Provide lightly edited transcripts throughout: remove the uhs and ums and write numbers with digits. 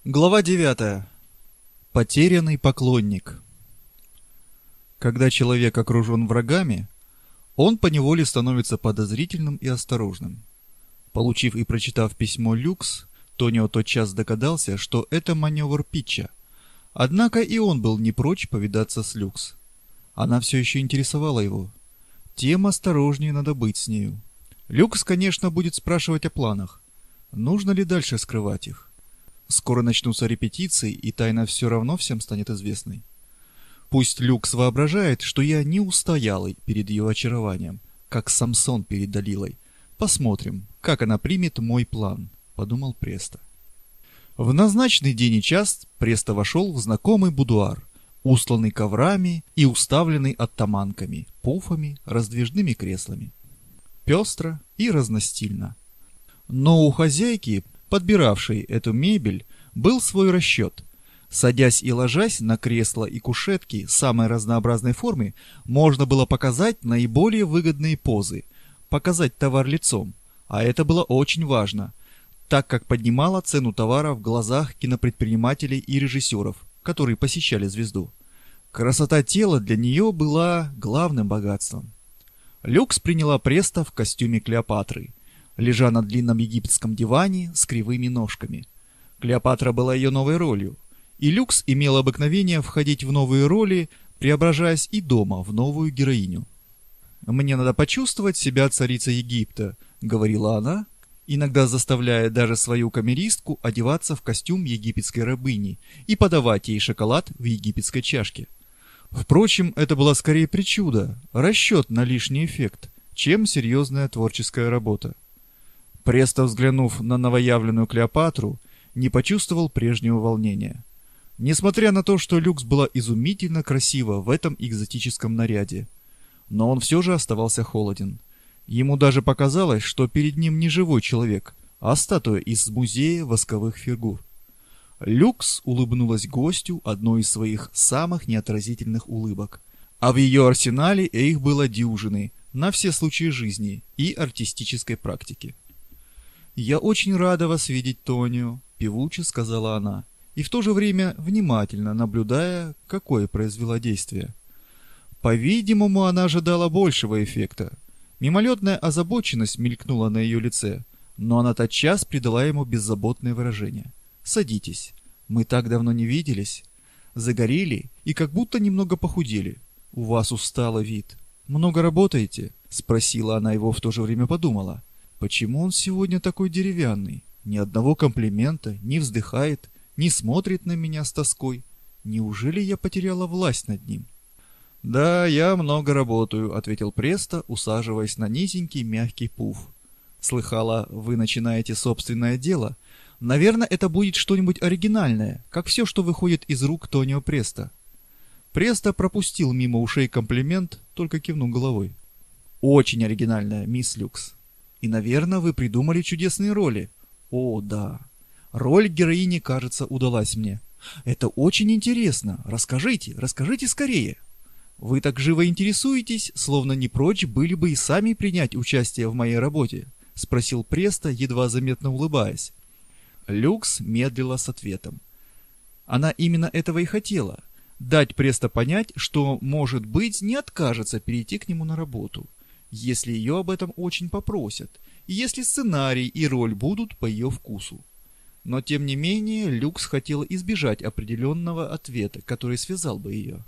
Глава 9. Потерянный поклонник. Когда человек окружен врагами, он поневоле становится подозрительным и осторожным. Получив и прочитав письмо Люкс, Тонио тотчас догадался, что это маневр Питча. Однако и он был не прочь повидаться с Люкс. Она все еще интересовала его. Тем осторожнее надо быть с нею. Люкс, конечно, будет спрашивать о планах. Нужно ли дальше скрывать их? Скоро начнутся репетиции, и тайна все равно всем станет известной. Пусть Люкс воображает, что я не устоял перед ее очарованием, как Самсон перед Далилой. Посмотрим, как она примет мой план, подумал Престо. В назначенный день и час Престо вошел в знакомый будуар, устланный коврами и уставленный оттаманками, пуфами, раздвижными креслами. Пестро и разностильно. Но у хозяйки, подбиравшей эту мебель, был свой расчет. Садясь и ложась на кресла и кушетки самой разнообразной формы, можно было показать наиболее выгодные позы, показать товар лицом, а это было очень важно, так как поднимало цену товара в глазах кинопредпринимателей и режиссеров, которые посещали звезду. Красота тела для нее была главным богатством. Люкс приняла Престо в костюме Клеопатры, лежа на длинном египетском диване с кривыми ножками. Клеопатра была ее новой ролью, и Люкс имел обыкновение входить в новые роли, преображаясь и дома в новую героиню. «Мне надо почувствовать себя царицей Египта», — говорила она, иногда заставляя даже свою камеристку одеваться в костюм египетской рабыни и подавать ей шоколад в египетской чашке. Впрочем, это была скорее причуда, расчет на лишний эффект, чем серьезная творческая работа. Престо, взглянув на новоявленную Клеопатру, не почувствовал прежнего волнения. Несмотря на то, что Люкс была изумительно красива в этом экзотическом наряде. Но он все же оставался холоден. Ему даже показалось, что перед ним не живой человек, а статуя из музея восковых фигур. Люкс улыбнулась гостю одной из своих самых неотразительных улыбок. А в ее арсенале их было дюжины на все случаи жизни и артистической практики. «Я очень рада вас видеть, Тонио», — певуче сказала она, и в то же время внимательно наблюдая, какое произвела действие. По-видимому, она ожидала большего эффекта. Мимолетная озабоченность мелькнула на ее лице, но она тотчас придала ему беззаботное выражение. «Садитесь. Мы так давно не виделись. Загорели и как будто немного похудели. У вас усталый вид. Много работаете?» — спросила она его, в то же время подумала. «Почему он сегодня такой деревянный? Ни одного комплимента, не вздыхает, не смотрит на меня с тоской. Неужели я потеряла власть над ним?» «Да, я много работаю», — ответил Престо, усаживаясь на низенький мягкий пуф. «Слыхала, вы начинаете собственное дело. Наверное, это будет что-нибудь оригинальное, как все, что выходит из рук Тонио Престо». Престо пропустил мимо ушей комплимент, только кивнул головой. «Очень оригинальная, мисс Люкс. И, наверное, вы придумали чудесные роли». «О, да. Роль героини, кажется, удалась мне. Это очень интересно. Расскажите скорее. Вы так живо интересуетесь, словно не прочь были бы и сами принять участие в моей работе», — спросил Престо, едва заметно улыбаясь. Люкс медлила с ответом. Она именно этого и хотела — дать Престо понять, что, может быть, не откажется перейти к нему на работу, если ее об этом очень попросят, и если сценарий и роль будут по ее вкусу. Но, тем не менее, Люкс хотела избежать определенного ответа, который связал бы ее.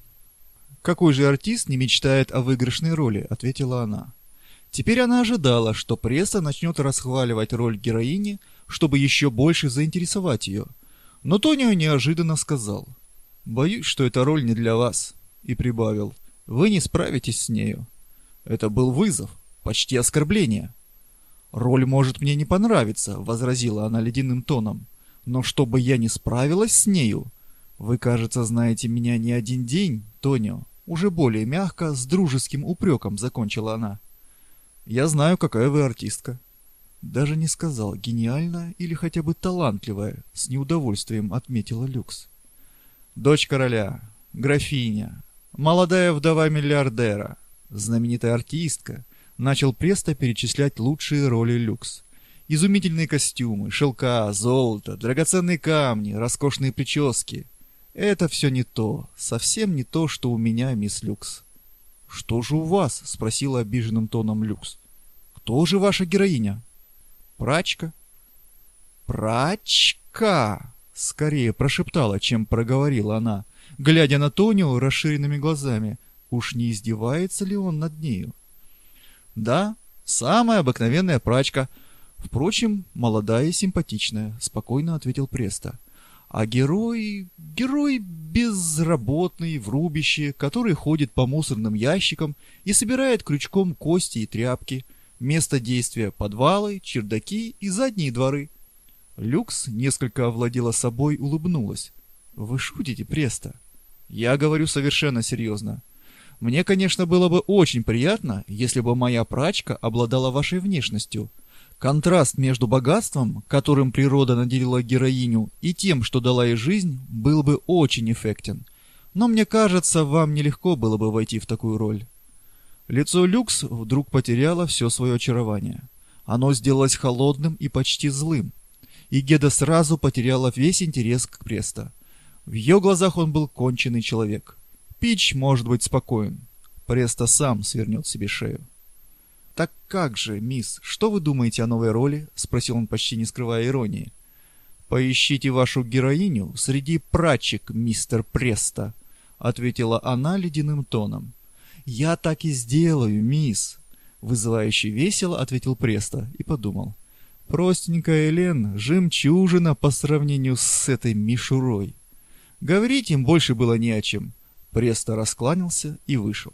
«Какой же артист не мечтает о выигрышной роли?» — ответила она. Теперь она ожидала, что пресса начнет расхваливать роль героини, чтобы еще больше заинтересовать ее. Но Тонио неожиданно сказал: «Боюсь, что эта роль не для вас», и прибавил: «Вы не справитесь с нею». Это был вызов, почти оскорбление. «Роль может мне не понравиться», — возразила она ледяным тоном, «но чтобы я не справилась с нею? Вы, кажется, знаете меня не один день, Тонио». Уже более мягко, с дружеским упреком закончила она. «Я знаю, какая вы артистка». Даже не сказал, гениальная или хотя бы талантливая, с неудовольствием отметила Люкс. «Дочь короля, графиня, молодая вдова миллиардера, знаменитая артистка», начал Престо перечислять лучшие роли Люкс. Изумительные костюмы, шелка, золото, драгоценные камни, роскошные прически. Это все не то, совсем не то, что у меня, мисс Люкс. «Что же у вас?» — спросила обиженным тоном Люкс. «Кто же ваша героиня?» «Прачка». «Прачка!» — скорее прошептала, чем проговорила она, глядя на Тонио расширенными глазами. Уж не издевается ли он над нею? «Да, самая обыкновенная прачка. Впрочем, молодая и симпатичная», — спокойно ответил Престо. «А герой безработный в рубище, который ходит по мусорным ящикам и собирает крючком кости и тряпки. Место действия — подвалы, чердаки и задние дворы». Люкс несколько овладела собой, улыбнулась. «Вы шутите, Престо?» «Я говорю совершенно серьезно. Мне, конечно, было бы очень приятно, если бы моя прачка обладала вашей внешностью. Контраст между богатством, которым природа наделила героиню, и тем, что дала ей жизнь, был бы очень эффектен. Но мне кажется, вам нелегко было бы войти в такую роль». Лицо Люкс вдруг потеряло все свое очарование. Оно сделалось холодным и почти злым. И Геда сразу потеряла весь интерес к Престо. В ее глазах он был конченый человек. Пич может быть спокоен. Престо сам свернет себе шею. «Так как же, мисс, что вы думаете о новой роли?» — спросил он, почти не скрывая иронии. «Поищите вашу героиню среди прачек, мистер Престо», — ответила она ледяным тоном. «Я так и сделаю, мисс», — вызывающе весело ответил Престо и подумал. «Простенькая Элен — жемчужина по сравнению с этой мишурой». Говорить им больше было не о чем. Престо раскланялся и вышел.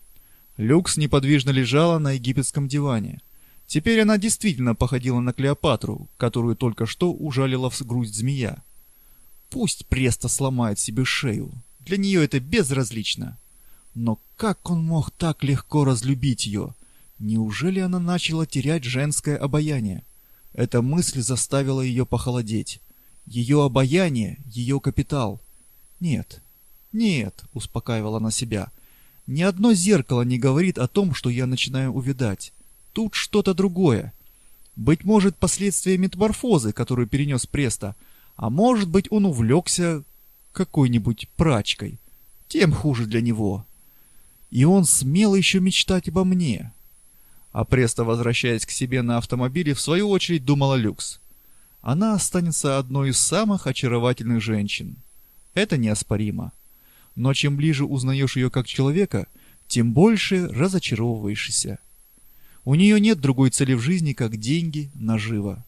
Люкс неподвижно лежала на египетском диване. Теперь она действительно походила на Клеопатру, которую только что ужалила в грудь змея. Пусть Престо сломает себе шею, для нее это безразлично. Но как он мог так легко разлюбить ее? Неужели она начала терять женское обаяние? Эта мысль заставила ее похолодеть. Ее обаяние, ее капитал. «Нет, нет», — успокаивала она себя, — «ни одно зеркало не говорит о том, что я начинаю увядать. Тут что-то другое. Быть может, последствия метаморфозы, которую перенес Престо, а может быть, он увлекся какой-нибудь прачкой. Тем хуже для него. И он смел еще мечтать обо мне». А Престо, возвращаясь к себе на автомобиле, в свою очередь думала Люкс. Она останется одной из самых очаровательных женщин. Это неоспоримо. Но чем ближе узнаешь ее как человека, тем больше разочаровываешься. У нее нет другой цели в жизни, как деньги, нажива.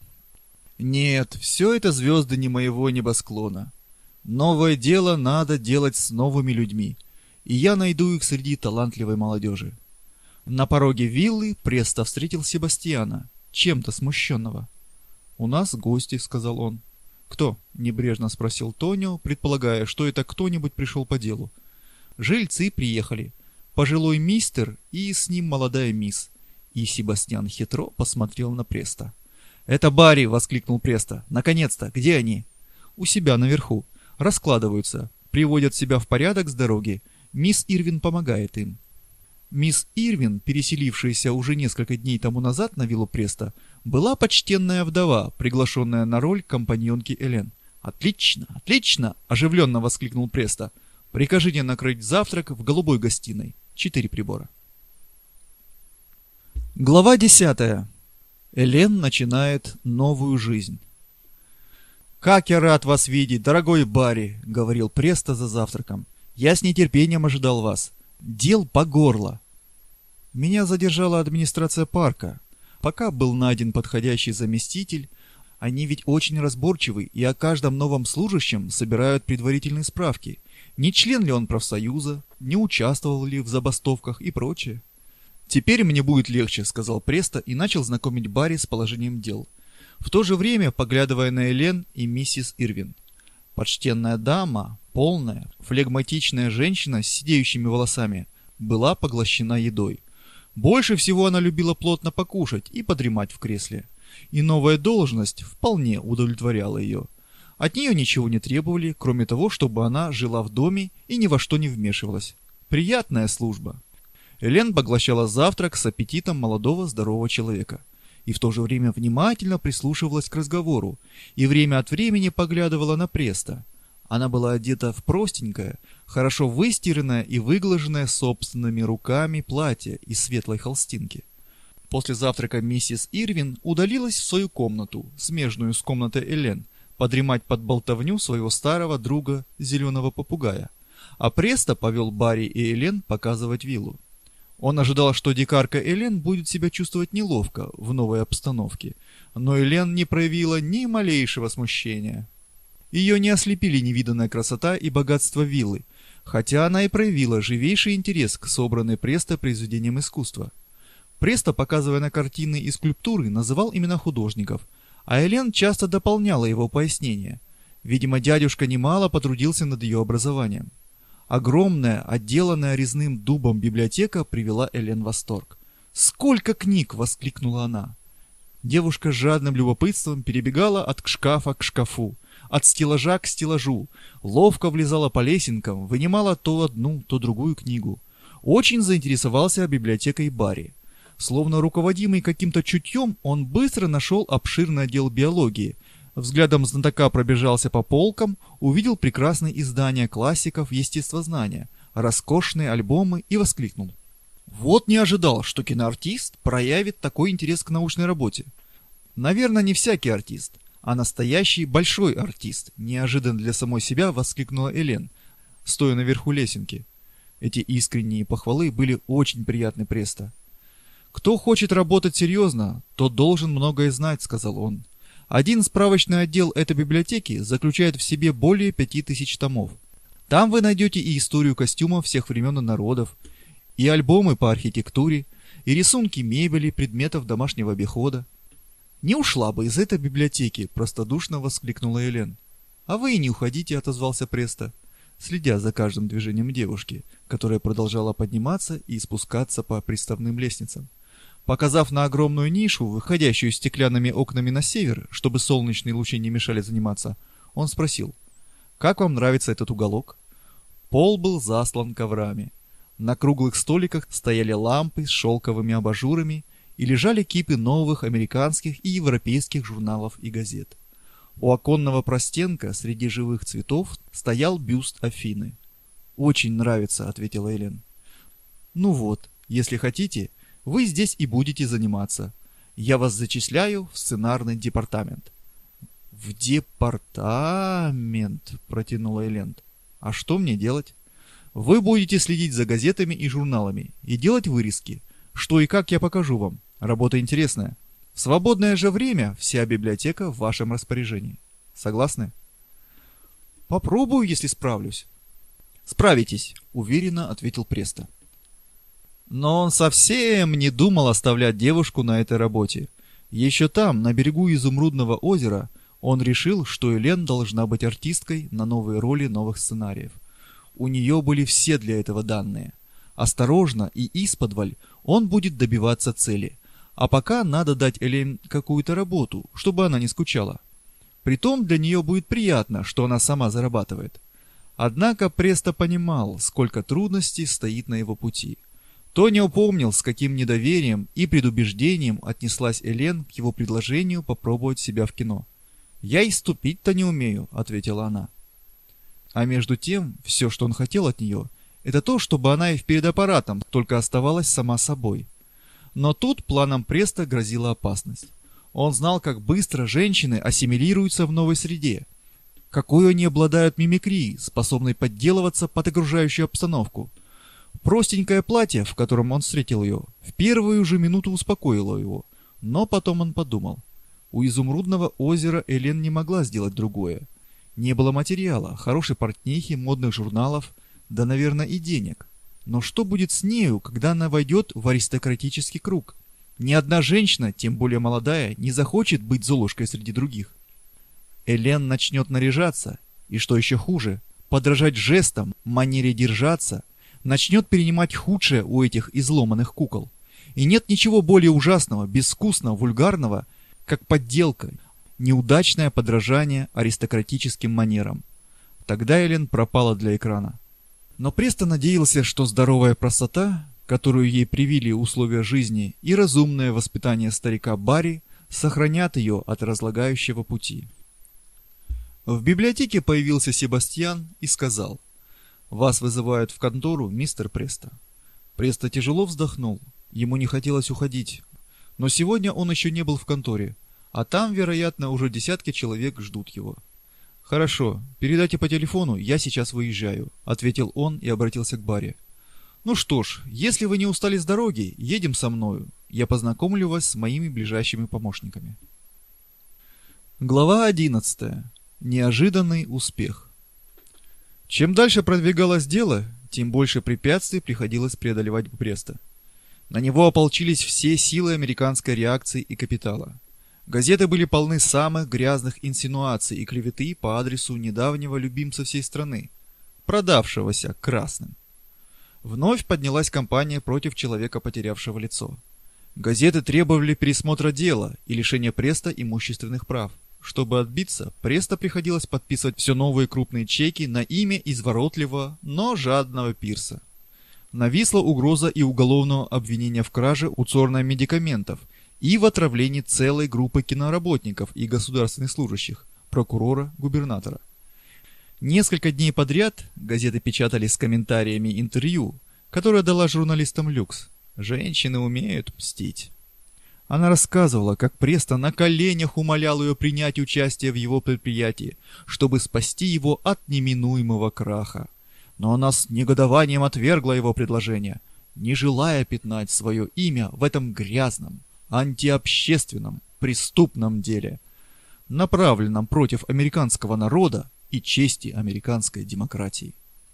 Нет, все это звезды не моего небосклона. Новое дело надо делать с новыми людьми, и я найду их среди талантливой молодежи. На пороге виллы Престо встретил Себастьяна, чем-то смущенного. «У нас гости», — сказал он. «Кто?» — небрежно спросил Тонио, предполагая, что это кто-нибудь пришел по делу. «Жильцы приехали. Пожилой мистер и с ним молодая мисс». И Себастьян хитро посмотрел на Престо. «Это Барри!» — воскликнул Престо. «Наконец-то! Где они?» «У себя наверху. Раскладываются. Приводят себя в порядок с дороги. Мисс Ирвин помогает им». Мисс Ирвин, переселившаяся уже несколько дней тому назад на виллу Престо, была почтенная вдова, приглашенная на роль компаньонки Элен. «Отлично, отлично!» – оживленно воскликнул Престо. «Прикажите накрыть завтрак в голубой гостиной. 4 прибора». Глава 10. Элен начинает новую жизнь. «Как я рад вас видеть, дорогой Барри!» – говорил Престо за завтраком. «Я с нетерпением ожидал вас. Дел по горло. Меня задержала администрация парка. Пока был найден подходящий заместитель, они ведь очень разборчивы и о каждом новом служащем собирают предварительные справки. Не член ли он профсоюза, не участвовал ли в забастовках и прочее. «Теперь мне будет легче», — сказал Престо и начал знакомить Барри с положением дел, в то же время поглядывая на Элен и миссис Ирвин. Почтенная дама, полная, флегматичная женщина с сидеющими волосами, была поглощена едой. Больше всего она любила плотно покушать и подремать в кресле. И новая должность вполне удовлетворяла ее. От нее ничего не требовали, кроме того, чтобы она жила в доме и ни во что не вмешивалась. Приятная служба. Элен поглощала завтрак с аппетитом молодого здорового человека. и в то же время внимательно прислушивалась к разговору и время от времени поглядывала на Преста. Она была одета в простенькое, хорошо выстиранное и выглаженное собственными руками платье из светлой холстинки. После завтрака миссис Ирвин удалилась в свою комнату, смежную с комнатой Элен, подремать под болтовню своего старого друга зеленого попугая, а Преста повел Барри и Элен показывать виллу. Он ожидал, что дикарка Элен будет себя чувствовать неловко в новой обстановке, но Элен не проявила ни малейшего смущения. Ее не ослепили невиданная красота и богатство виллы, хотя она и проявила живейший интерес к собранной Престо произведениям искусства. Престо, показывая на картины и скульптуры, называл имена художников, а Элен часто дополняла его пояснения. Видимо, дядюшка немало потрудился над ее образованием. Огромная, отделанная резным дубом библиотека привела Элен в восторг. «Сколько книг!» — воскликнула она. Девушка с жадным любопытством перебегала от шкафа к шкафу, от стеллажа к стеллажу, ловко влезала по лесенкам, вынимала то одну, то другую книгу. Очень заинтересовался библиотекой Барри. Словно руководимый каким-то чутьем, он быстро нашел обширный отдел биологии, взглядом знатока пробежался по полкам, увидел прекрасные издания классиков естествознания, роскошные альбомы и воскликнул: «Вот не ожидал, что киноартист проявит такой интерес к научной работе». «Наверное, не всякий артист, а настоящий большой артист», неожиданно для самой себя воскликнула Элен, стоя наверху лесенки. Эти искренние похвалы были очень приятны Престо. «Кто хочет работать серьезно, тот должен многое знать», — сказал он. «Один справочный отдел этой библиотеки заключает в себе более 5000 томов. Там вы найдете и историю костюмов всех времен и народов, и альбомы по архитектуре, и рисунки мебели, предметов домашнего обихода». «Не ушла бы из этой библиотеки», — простодушно воскликнула Элен. «А вы и не уходите», — отозвался Престо, следя за каждым движением девушки, которая продолжала подниматься и спускаться по приставным лестницам. Показав на огромную нишу, выходящую стеклянными окнами на север, чтобы солнечные лучи не мешали заниматься, он спросил: «Как вам нравится этот уголок?» Пол был заслан коврами. На круглых столиках стояли лампы с шелковыми абажурами и лежали кипы новых американских и европейских журналов и газет. У оконного простенка среди живых цветов стоял бюст Афины. «Очень нравится», — ответила Элен. «Ну вот, если хотите, вы здесь и будете заниматься. Я вас зачисляю в сценарный департамент». «В департамент?» — протянула Элен. «А что мне делать?» «Вы будете следить за газетами и журналами и делать вырезки. Что и как я покажу вам. Работа интересная. В свободное же время вся библиотека в вашем распоряжении. Согласны?» «Попробую, если справлюсь». «Справитесь», — уверенно ответил Престо. Но он совсем не думал оставлять девушку на этой работе. Еще там, на берегу Изумрудного озера, он решил, что Элен должна быть артисткой на новые роли новых сценариев. У нее были все для этого данные. Осторожно и исподволь он будет добиваться цели. А пока надо дать Элен какую-то работу, чтобы она не скучала. Притом для нее будет приятно, что она сама зарабатывает. Однако Престо понимал, сколько трудностей стоит на его пути. Тони упомнил, с каким недоверием и предубеждением отнеслась Элен к его предложению попробовать себя в кино. «Я и ступить-то не умею», — ответила она. А между тем, все, что он хотел от нее, это то, чтобы она и перед аппаратом только оставалась сама собой. Но тут планам Престо грозила опасность. Он знал, как быстро женщины ассимилируются в новой среде, какой они обладают мимикрией, способной подделываться под окружающую обстановку. Простенькое платье, в котором он встретил ее, в первую же минуту успокоило его, но потом он подумал. У Изумрудного озера Элен не могла сделать другое. Не было материала, хорошей портнихи, модных журналов, да, наверное, и денег. Но что будет с нею, когда она войдет в аристократический круг? Ни одна женщина, тем более молодая, не захочет быть золушкой среди других. Элен начнет наряжаться, и что еще хуже, подражать жестам, манере держаться, начнет перенимать худшее у этих изломанных кукол. И нет ничего более ужасного, безвкусного, вульгарного, как подделка, неудачное подражание аристократическим манерам. Тогда Элен пропала для экрана. Но Престо надеялся, что здоровая простота, которую ей привили условия жизни, и разумное воспитание старика Барри сохранят ее от разлагающего пути. В библиотеке появился Себастьян и сказал: «Вас вызывают в контору, мистер Престо». Престо тяжело вздохнул. Ему не хотелось уходить. Но сегодня он еще не был в конторе, а там, вероятно, уже десятки человек ждут его. «Хорошо, передайте по телефону, я сейчас выезжаю», — ответил он и обратился к Барри. «Ну что ж, если вы не устали с дороги, едем со мною. Я познакомлю вас с моими ближайшими помощниками». Глава 11. Неожиданный успех. Чем дальше продвигалось дело, тем больше препятствий приходилось преодолевать Престо. На него ополчились все силы американской реакции и капитала. Газеты были полны самых грязных инсинуаций и клеветы по адресу недавнего любимца всей страны, продавшегося красным. Вновь поднялась кампания против человека, потерявшего лицо. Газеты требовали пересмотра дела и лишения Престо имущественных прав. Чтобы отбиться, Престо приходилось подписывать все новые крупные чеки на имя изворотливого, но жадного Пирса. Нависла угроза и уголовного обвинения в краже медикаментов и в отравлении целой группы киноработников и государственных служащих, прокурора, губернатора. Несколько дней подряд газеты печатали с комментариями интервью, которое дала журналистам Люкс. Женщины умеют мстить. Она рассказывала, как Престо на коленях умолял ее принять участие в его предприятии, чтобы спасти его от неминуемого краха. Но она с негодованием отвергла его предложение, не желая пятнать свое имя в этом грязном, антиобщественном, преступном деле, направленном против американского народа и чести американской демократии.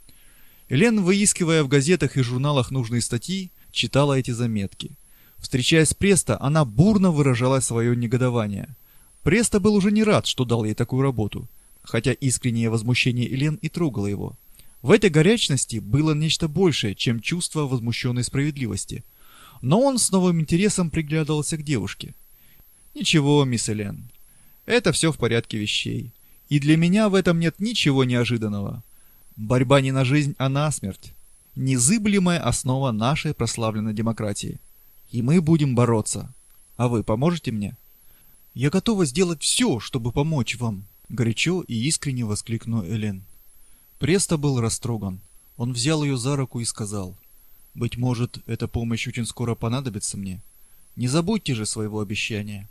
Элен, выискивая в газетах и журналах нужные статьи, читала эти заметки. Встречаясь с Престо, она бурно выражала свое негодование. Престо был уже не рад, что дал ей такую работу, хотя искреннее возмущение Элен и трогало его. В этой горячности было нечто большее, чем чувство возмущенной справедливости. Но он с новым интересом приглядывался к девушке. «Ничего, мисс Элен, это все в порядке вещей. И для меня в этом нет ничего неожиданного. Борьба не на жизнь, а на смерть. Незыблемая основа нашей прославленной демократии. И мы будем бороться. А вы поможете мне?» «Я готова сделать все, чтобы помочь вам», — горячо и искренне воскликнула Элен. Престо был растроган. Он взял ее за руку и сказал: «Быть может, эта помощь очень скоро понадобится мне. Не забудьте же своего обещания».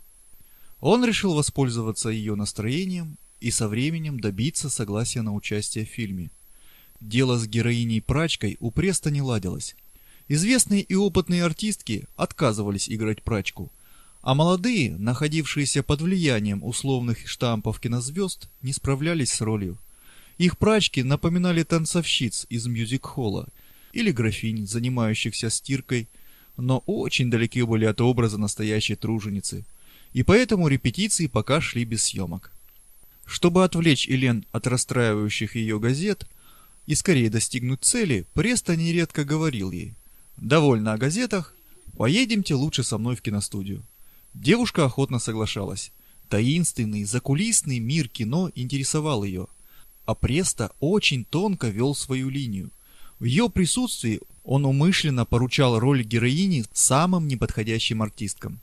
Он решил воспользоваться ее настроением и со временем добиться согласия на участие в фильме. Дело с героиней-прачкой у Престо не ладилось. Известные и опытные артистки отказывались играть прачку, а молодые, находившиеся под влиянием условных штампов кинозвезд, не справлялись с ролью. Их прачки напоминали танцовщиц из мюзик-холла или графинь, занимающихся стиркой, но очень далеки были от образа настоящей труженицы, и поэтому репетиции пока шли без съемок. Чтобы отвлечь Элен от расстраивающих ее газет и скорее достигнуть цели, Престо нередко говорил ей: «Довольно о газетах, поедемте лучше со мной в киностудию». Девушка охотно соглашалась. Таинственный, закулисный мир кино интересовал ее. А Престо очень тонко вел свою линию. В ее присутствии он умышленно поручал роль героини самым неподходящим артисткам.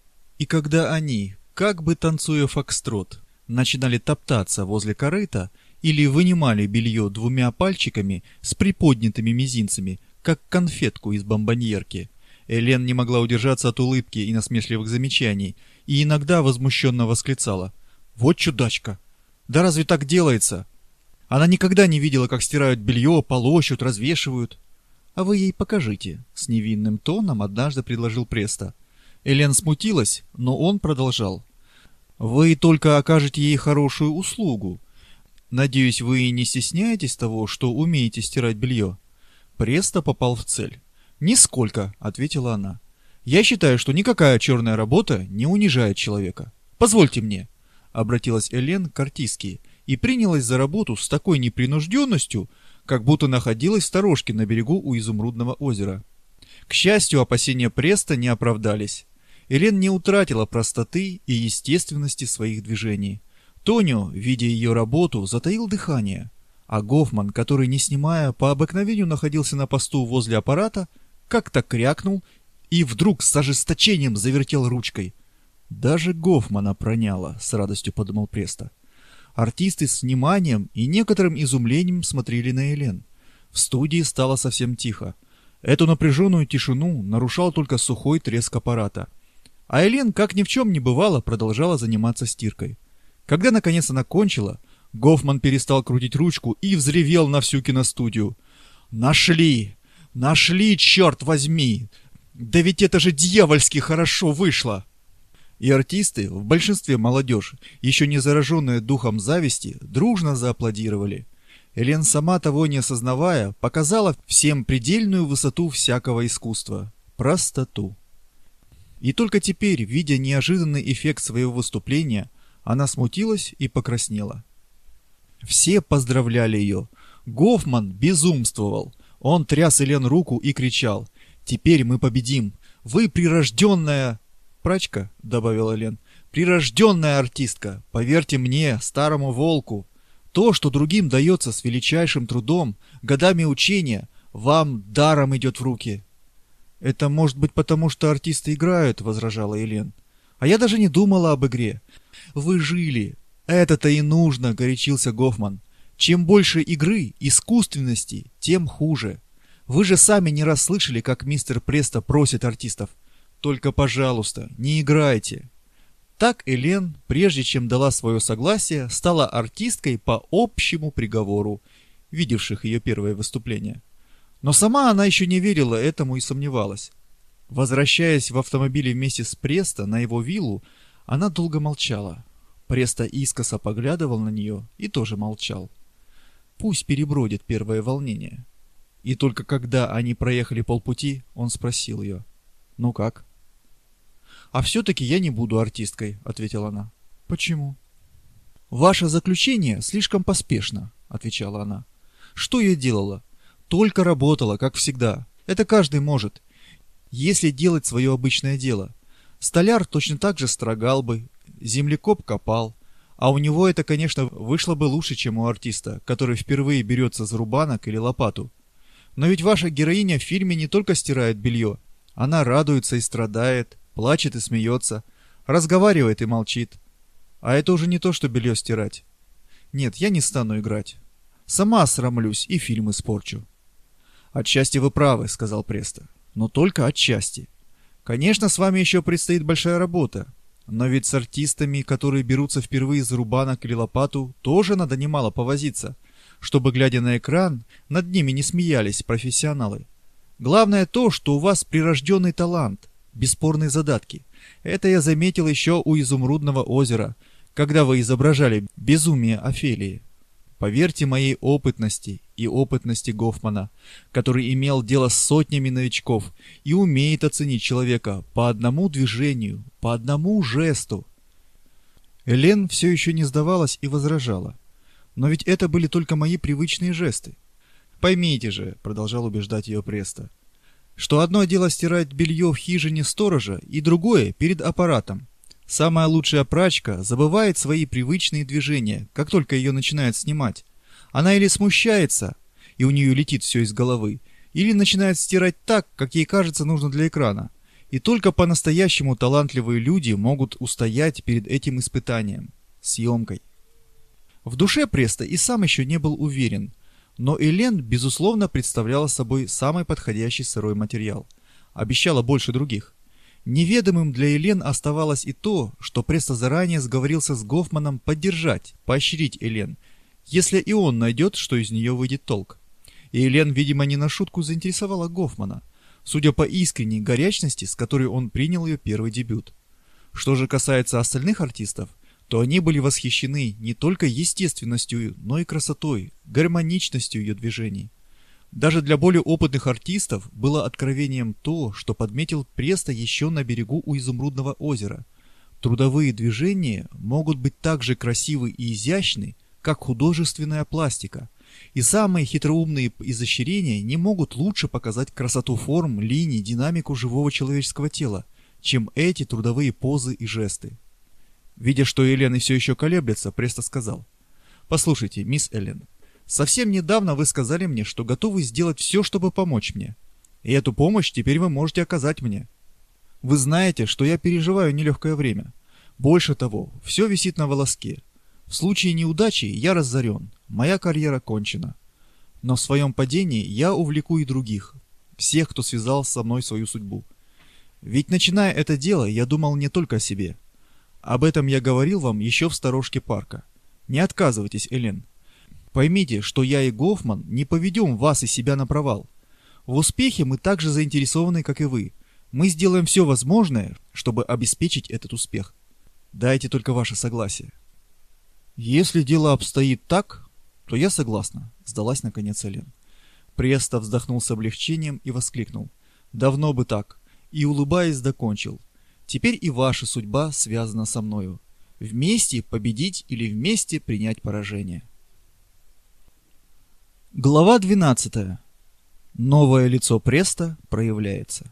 И когда они, как бы танцуя фокстрот, начинали топтаться возле корыта или вынимали белье двумя пальчиками с приподнятыми мизинцами, как конфетку из бомбоньерки, Элен не могла удержаться от улыбки и насмешливых замечаний, и иногда возмущенно восклицала: «Вот чудачка! Да разве так делается? Она никогда не видела, как стирают белье, полощут, развешивают». «А вы ей покажите», — с невинным тоном однажды предложил Престо. Элен смутилась, но он продолжал: «Вы только окажете ей хорошую услугу. Надеюсь, вы не стесняетесь того, что умеете стирать белье?» Престо попал в цель. «Нисколько», — ответила она. «Я считаю, что никакая черная работа не унижает человека. Позвольте мне», — обратилась Элен к артистке и принялась за работу с такой непринужденностью, как будто находилась в сторожке на берегу у Изумрудного озера. К счастью, опасения Престо не оправдались. Элен не утратила простоты и естественности своих движений. Тонио, видя ее работу, затаил дыхание, а Гофман, который, не снимая, по обыкновению находился на посту возле аппарата, как-то крякнул и вдруг с ожесточением завертел ручкой. «Даже Гофмана проняло», — с радостью подумал Преста. Артисты с вниманием и некоторым изумлением смотрели на Элен. В студии стало совсем тихо. Эту напряженную тишину нарушал только сухой треск аппарата. А Элен, как ни в чем не бывало, продолжала заниматься стиркой. Когда наконец она кончила, Гофман перестал крутить ручку и взревел на всю киностудию. «Нашли! Нашли, черт возьми! Да ведь это же дьявольски хорошо вышло!» И артисты, в большинстве молодежь, еще не зараженная духом зависти, дружно зааплодировали. Элен, сама того не осознавая, показала всем предельную высоту всякого искусства – простоту. И только теперь, видя неожиданный эффект своего выступления, она смутилась и покраснела. Все поздравляли ее. Гофман безумствовал. Он тряс Элен руку и кричал: «Теперь мы победим! Вы прирожденная...» «Прачка», — добавила Элен, — «прирожденная артистка, поверьте мне, старому волку. То, что другим дается с величайшим трудом, годами учения, вам даром идет в руки». «Это может быть потому, что артисты играют», — возражала Элен. «А я даже не думала об игре». «Вы жили. Это-то и нужно», — горячился Гофман. «Чем больше игры, искусственности, тем хуже. Вы же сами не раз слышали, как мистер Преста просит артистов: только, пожалуйста, не играйте». Так Элен, прежде чем дала свое согласие, стала артисткой по общему приговору, видевших ее первое выступление. Но сама она еще не верила этому и сомневалась. Возвращаясь в автомобиле вместе с Престо на его виллу, она долго молчала. Престо искоса поглядывал на нее и тоже молчал. Пусть перебродит первое волнение. И только когда они проехали полпути, он спросил ее: «Ну как?» «А все-таки я не буду артисткой», — ответила она. «Почему?» «Ваше заключение слишком поспешно», — отвечала она. «Что я делала? Только работала, как всегда. Это каждый может, если делать свое обычное дело. Столяр точно так же строгал бы, землекоп копал, а у него это, конечно, вышло бы лучше, чем у артиста, который впервые берется за рубанок или лопату. Но ведь ваша героиня в фильме не только стирает белье, она радуется и страдает, плачет и смеется, разговаривает и молчит. А это уже не то, что белье стирать. Нет, я не стану играть. Сама осрамлюсь и фильм испорчу». «Отчасти вы правы», — сказал Престо, — «но только отчасти. Конечно, с вами еще предстоит большая работа, но ведь с артистами, которые берутся впервые за рубанок или лопату, тоже надо немало повозиться, чтобы, глядя на экран, над ними не смеялись профессионалы. Главное то, что у вас прирожденный талант, бесспорные задатки. Это я заметил еще у «Изумрудного озера», когда вы изображали безумие Офелии. Поверьте моей опытности и опытности Гофмана, который имел дело с сотнями новичков и умеет оценить человека по одному движению, по одному жесту». Элен все еще не сдавалась и возражала. «Но ведь это были только мои привычные жесты». «Поймите же», — продолжал убеждать ее Престо, «что одно дело стирать белье в хижине сторожа и другое перед аппаратом. Самая лучшая прачка забывает свои привычные движения, как только ее начинают снимать. Она или смущается, и у нее летит все из головы, или начинает стирать так, как ей кажется нужно для экрана. И только по-настоящему талантливые люди могут устоять перед этим испытанием – съемкой». В душе Престо и сам еще не был уверен, но Элен, безусловно, представляла собой самый подходящий сырой материал. Обещала больше других. Неведомым для Элен оставалось и то, что Престо заранее сговорился с Гофманом поддержать, поощрить Элен, если и он найдет, что из нее выйдет толк. И Элен, видимо, не на шутку заинтересовала Гофмана, судя по искренней горячности, с которой он принял ее первый дебют. Что же касается остальных артистов, то они были восхищены не только естественностью, но и красотой, гармоничностью ее движений. Даже для более опытных артистов было откровением то, что подметил Престо еще на берегу у Изумрудного озера. Трудовые движения могут быть так же красивы и изящны, как художественная пластика, и самые хитроумные изощрения не могут лучше показать красоту форм, линий, динамику живого человеческого тела, чем эти трудовые позы и жесты. Видя, что Элен все еще колеблется, Престо сказал: «Послушайте, мисс Элен, совсем недавно вы сказали мне, что готовы сделать все, чтобы помочь мне. И эту помощь теперь вы можете оказать мне. Вы знаете, что я переживаю нелегкое время. Больше того, все висит на волоске. В случае неудачи я разорен, моя карьера кончена. Но в своем падении я увлеку и других, всех, кто связал со мной свою судьбу. Ведь начиная это дело, я думал не только о себе. Об этом я говорил вам еще в сторожке парка. Не отказывайтесь, Элен. Поймите, что я и Гофман не поведем вас и себя на провал. В успехе мы так же заинтересованы, как и вы. Мы сделаем все возможное, чтобы обеспечить этот успех. Дайте только ваше согласие. Если дело обстоит так, то я согласна, сдалась наконец Элен. Преста вздохнул с облегчением и воскликнул. Давно бы так. И, улыбаясь, докончил. Теперь и ваша судьба связана со мною. Вместе победить или вместе принять поражение. Глава 12. Новое лицо Преста проявляется.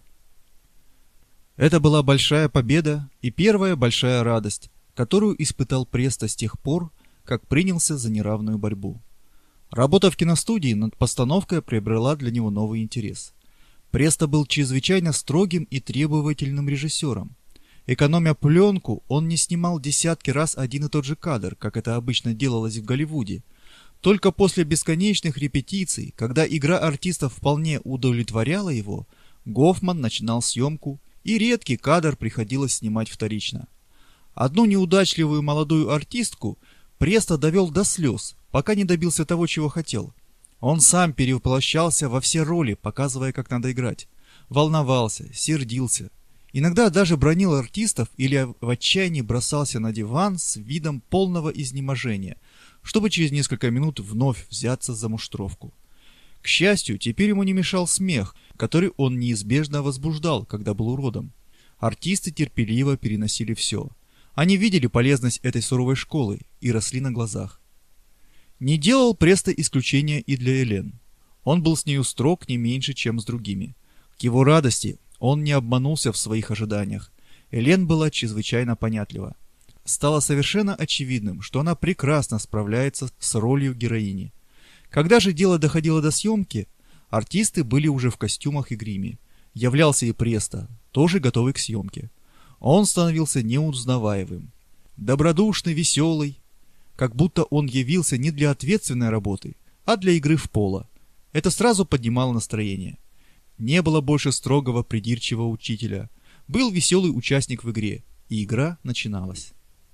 Это была большая победа и первая большая радость, которую испытал Преста с тех пор, как принялся за неравную борьбу. Работа в киностудии над постановкой приобрела для него новый интерес. Преста был чрезвычайно строгим и требовательным режиссером. Экономя пленку, он не снимал десятки раз один и тот же кадр, как это обычно делалось в Голливуде. Только после бесконечных репетиций, когда игра артистов вполне удовлетворяла его, Гофман начинал съемку, и редкий кадр приходилось снимать вторично. Одну неудачливую молодую артистку Преста довел до слез, пока не добился того, чего хотел. Он сам перевоплощался во все роли, показывая, как надо играть. Волновался, сердился. Иногда даже бранил артистов или в отчаянии бросался на диван с видом полного изнеможения, чтобы через несколько минут вновь взяться за муштровку. К счастью, теперь ему не мешал смех, который он неизбежно возбуждал, когда был уродом. Артисты терпеливо переносили все. Они видели полезность этой суровой школы и росли на глазах. Не делал Преста исключения и для Элен. Он был с нею строг не меньше, чем с другими. К его радости он не обманулся в своих ожиданиях. Элен была чрезвычайно понятлива. Стало совершенно очевидным, что она прекрасно справляется с ролью героини. Когда же дело доходило до съемки, артисты были уже в костюмах и гриме. Являлся и Преста, тоже готовый к съемке. Он становился неузнаваемым. Добродушный, веселый, как будто он явился не для ответственной работы, а для игры в поло. Это сразу поднимало настроение. Не было больше строгого придирчивого учителя. Был веселый участник в игре, и игра начиналась.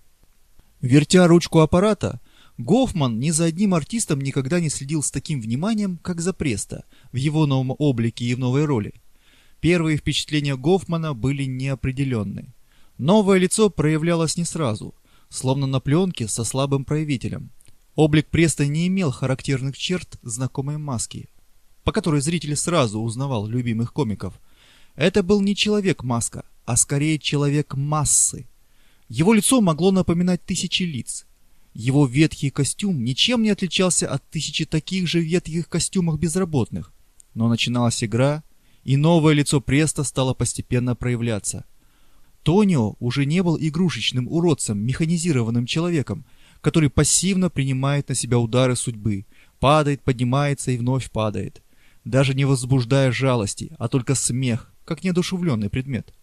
Вертя ручку аппарата, Гофман ни за одним артистом никогда не следил с таким вниманием, как за Преста, в его новом облике и в новой роли. Первые впечатления Гофмана были неопределенны. Новое лицо проявлялось не сразу, словно на пленке со слабым проявителем. Облик Преста не имел характерных черт знакомой маски, по которой зритель сразу узнавал любимых комиков. Это был не человек-маска, а скорее человек-массы. Его лицо могло напоминать тысячи лиц. Его ветхий костюм ничем не отличался от тысячи таких же ветхих костюмов безработных. Но начиналась игра, и новое лицо Преста стало постепенно проявляться. Тонио уже не был игрушечным уродцем, механизированным человеком, который пассивно принимает на себя удары судьбы, падает, поднимается и вновь падает, даже не возбуждая жалости, а только смех, как неодушевленный предмет.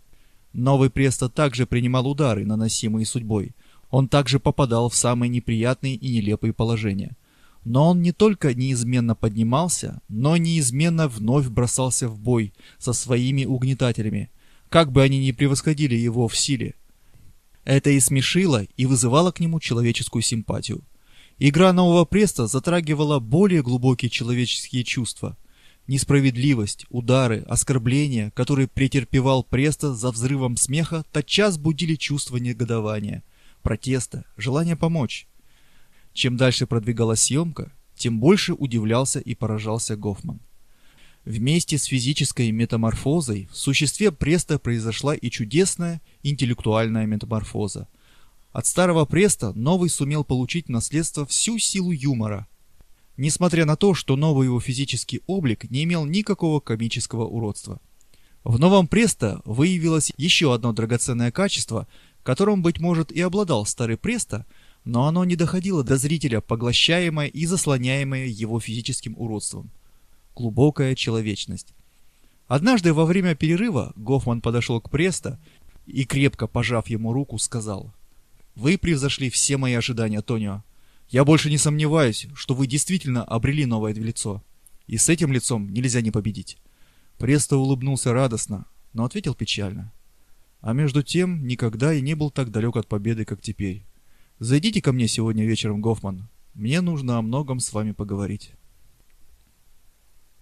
Новый Преста также принимал удары, наносимые судьбой. Он также попадал в самые неприятные и нелепые положения. Но он не только неизменно поднимался, но неизменно вновь бросался в бой со своими угнетателями, как бы они ни превосходили его в силе. Это и смешило, и вызывало к нему человеческую симпатию. Игра нового Преста затрагивала более глубокие человеческие чувства. Несправедливость, удары, оскорбления, которые претерпевал Преста за взрывом смеха, тотчас будили чувство негодования, протеста, желания помочь. Чем дальше продвигалась съемка, тем больше удивлялся и поражался Гофман. Вместе с физической метаморфозой в существе Преста произошла и чудесная интеллектуальная метаморфоза. От старого Преста новый сумел получить в наследство всю силу юмора, несмотря на то, что новый его физический облик не имел никакого комического уродства. В новом Преста выявилось еще одно драгоценное качество, которым, быть может, и обладал старый Преста, но оно не доходило до зрителя, поглощаемое и заслоняемое его физическим уродством. Глубокая человечность. Однажды во время перерыва Гофман подошел к Престо и, крепко пожав ему руку, сказал: «Вы превзошли все мои ожидания, Тонио. Я больше не сомневаюсь, что вы действительно обрели новое лицо. И с этим лицом нельзя не победить». Престо улыбнулся радостно, но ответил печально: «А между тем, никогда и не был так далек от победы, как теперь. Зайдите ко мне сегодня вечером, Гофман. Мне нужно о многом с вами поговорить».